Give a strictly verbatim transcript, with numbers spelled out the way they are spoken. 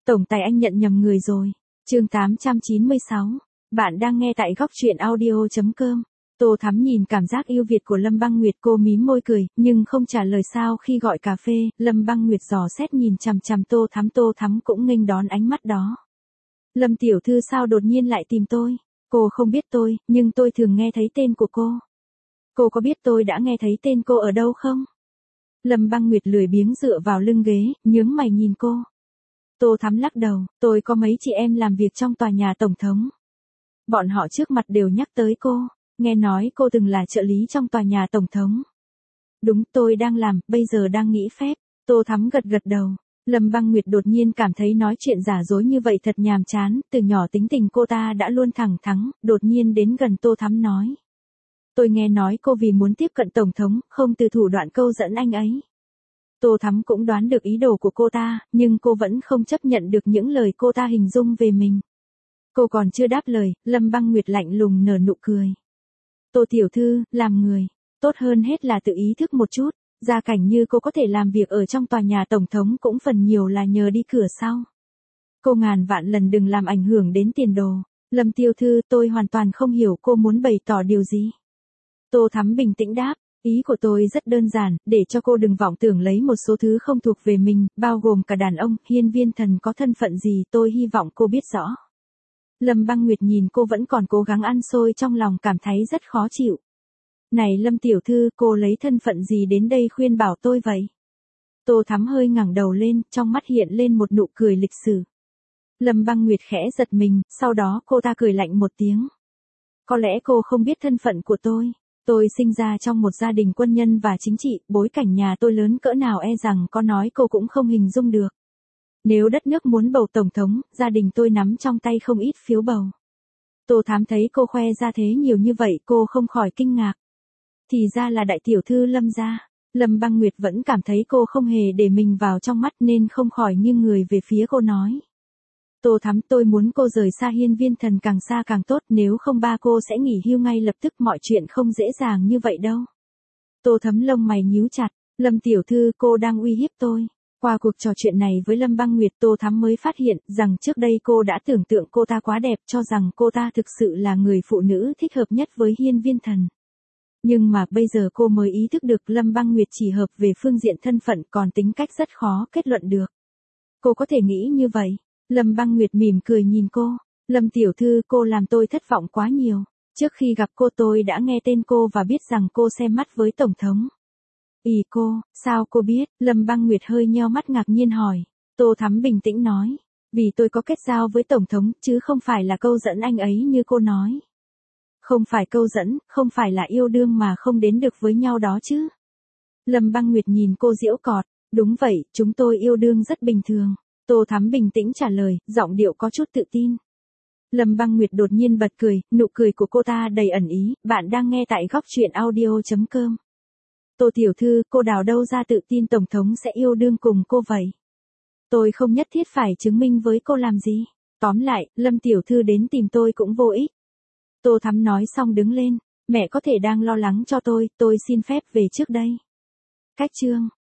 Tổng tài anh nhận nhầm người rồi. Chương tám trăm chín mươi sáu. Bạn đang nghe tại góc truyện audio chấm com. Tô Thắm nhìn cảm giác yêu Việt của Lâm Băng Nguyệt, cô mím môi cười, nhưng không trả lời sao khi gọi cà phê. Lâm Băng Nguyệt dò xét nhìn chằm chằm Tô Thắm, Tô Thắm cũng nghênh đón ánh mắt đó. Lâm tiểu thư sao đột nhiên lại tìm tôi? Cô không biết tôi, nhưng tôi thường nghe thấy tên của cô. Cô có biết tôi đã nghe thấy tên cô ở đâu không? Lâm Băng Nguyệt lười biếng dựa vào lưng ghế, nhướng mày nhìn cô. Tô Thắm lắc đầu, tôi có mấy chị em làm việc trong tòa nhà tổng thống. Bọn họ trước mặt đều nhắc tới cô, nghe nói cô từng là trợ lý trong tòa nhà tổng thống. Đúng, tôi đang làm, bây giờ đang nghỉ phép. Tô Thắm gật gật đầu. Lâm Băng Nguyệt đột nhiên cảm thấy nói chuyện giả dối như vậy thật nhàm chán, từ nhỏ tính tình cô ta đã luôn thẳng thắn, đột nhiên đến gần Tô Thắm nói. Tôi nghe nói cô vì muốn tiếp cận tổng thống, không từ thủ đoạn câu dẫn anh ấy. Tô Thắm cũng đoán được ý đồ của cô ta, nhưng cô vẫn không chấp nhận được những lời cô ta hình dung về mình. Cô còn chưa đáp lời, Lâm Băng Nguyệt lạnh lùng nở nụ cười. Tô tiểu thư, làm người, tốt hơn hết là tự ý thức một chút, gia cảnh như cô có thể làm việc ở trong tòa nhà tổng thống cũng phần nhiều là nhờ đi cửa sau. Cô ngàn vạn lần đừng làm ảnh hưởng đến tiền đồ. Lâm tiểu thư, tôi hoàn toàn không hiểu cô muốn bày tỏ điều gì. Tô Thắm bình tĩnh đáp. Ý của tôi rất đơn giản, để cho cô đừng vọng tưởng lấy một số thứ không thuộc về mình, bao gồm cả đàn ông. Hiên Viên Thần có thân phận gì tôi hy vọng cô biết rõ. Lâm Băng Nguyệt nhìn cô vẫn còn cố gắng ăn xôi, trong lòng cảm thấy rất khó chịu. Này Lâm tiểu thư, cô lấy thân phận gì đến đây khuyên bảo tôi vậy? Tô Thắm hơi ngẩng đầu lên, trong mắt hiện lên một nụ cười lịch sử. Lâm Băng Nguyệt khẽ giật mình, sau đó cô ta cười lạnh một tiếng. Có lẽ cô không biết thân phận của tôi. Tôi sinh ra trong một gia đình quân nhân và chính trị, bối cảnh nhà tôi lớn cỡ nào e rằng có nói cô cũng không hình dung được. Nếu đất nước muốn bầu tổng thống, gia đình tôi nắm trong tay không ít phiếu bầu. Tô Thám thấy cô khoe ra thế nhiều như vậy, cô không khỏi kinh ngạc. Thì ra là đại tiểu thư Lâm gia. Lâm Băng Nguyệt vẫn cảm thấy cô không hề để mình vào trong mắt nên không khỏi nghiêng người về phía cô nói. Tô Thắm, tôi muốn cô rời xa Hiên Viên Thần càng xa càng tốt, nếu không ba cô sẽ nghỉ hưu ngay lập tức, mọi chuyện không dễ dàng như vậy đâu. Tô Thắm lông mày nhíu chặt, Lâm tiểu thư, cô đang uy hiếp tôi. Qua cuộc trò chuyện này với Lâm Băng Nguyệt, Tô Thắm mới phát hiện rằng trước đây cô đã tưởng tượng cô ta quá đẹp, cho rằng cô ta thực sự là người phụ nữ thích hợp nhất với Hiên Viên Thần. Nhưng mà bây giờ cô mới ý thức được Lâm Băng Nguyệt chỉ hợp về phương diện thân phận, còn tính cách rất khó kết luận được. Cô có thể nghĩ như vậy. Lâm Băng Nguyệt mỉm cười nhìn cô. Lâm tiểu thư, cô làm tôi thất vọng quá nhiều. Trước khi gặp cô tôi đã nghe tên cô và biết rằng cô xem mắt với tổng thống. Ý cô, sao cô biết? Lâm Băng Nguyệt hơi nheo mắt ngạc nhiên hỏi. Tô Thắm bình tĩnh nói. Vì tôi có kết giao với tổng thống, chứ không phải là câu dẫn anh ấy như cô nói. Không phải câu dẫn, không phải là yêu đương mà không đến được với nhau đó chứ. Lâm Băng Nguyệt nhìn cô giễu cợt. Đúng vậy, chúng tôi yêu đương rất bình thường. Tô Thắm bình tĩnh trả lời, giọng điệu có chút tự tin. Lâm Băng Nguyệt đột nhiên bật cười, nụ cười của cô ta đầy ẩn ý. Bạn đang nghe tại góc truyện audio chấm com. Tô tiểu thư, cô đào đâu ra tự tin tổng thống sẽ yêu đương cùng cô vậy? Tôi không nhất thiết phải chứng minh với cô làm gì. Tóm lại, Lâm tiểu thư đến tìm tôi cũng vô ích. Tô Thắm nói xong đứng lên. Mẹ có thể đang lo lắng cho tôi, tôi xin phép về trước đây. Cách chương.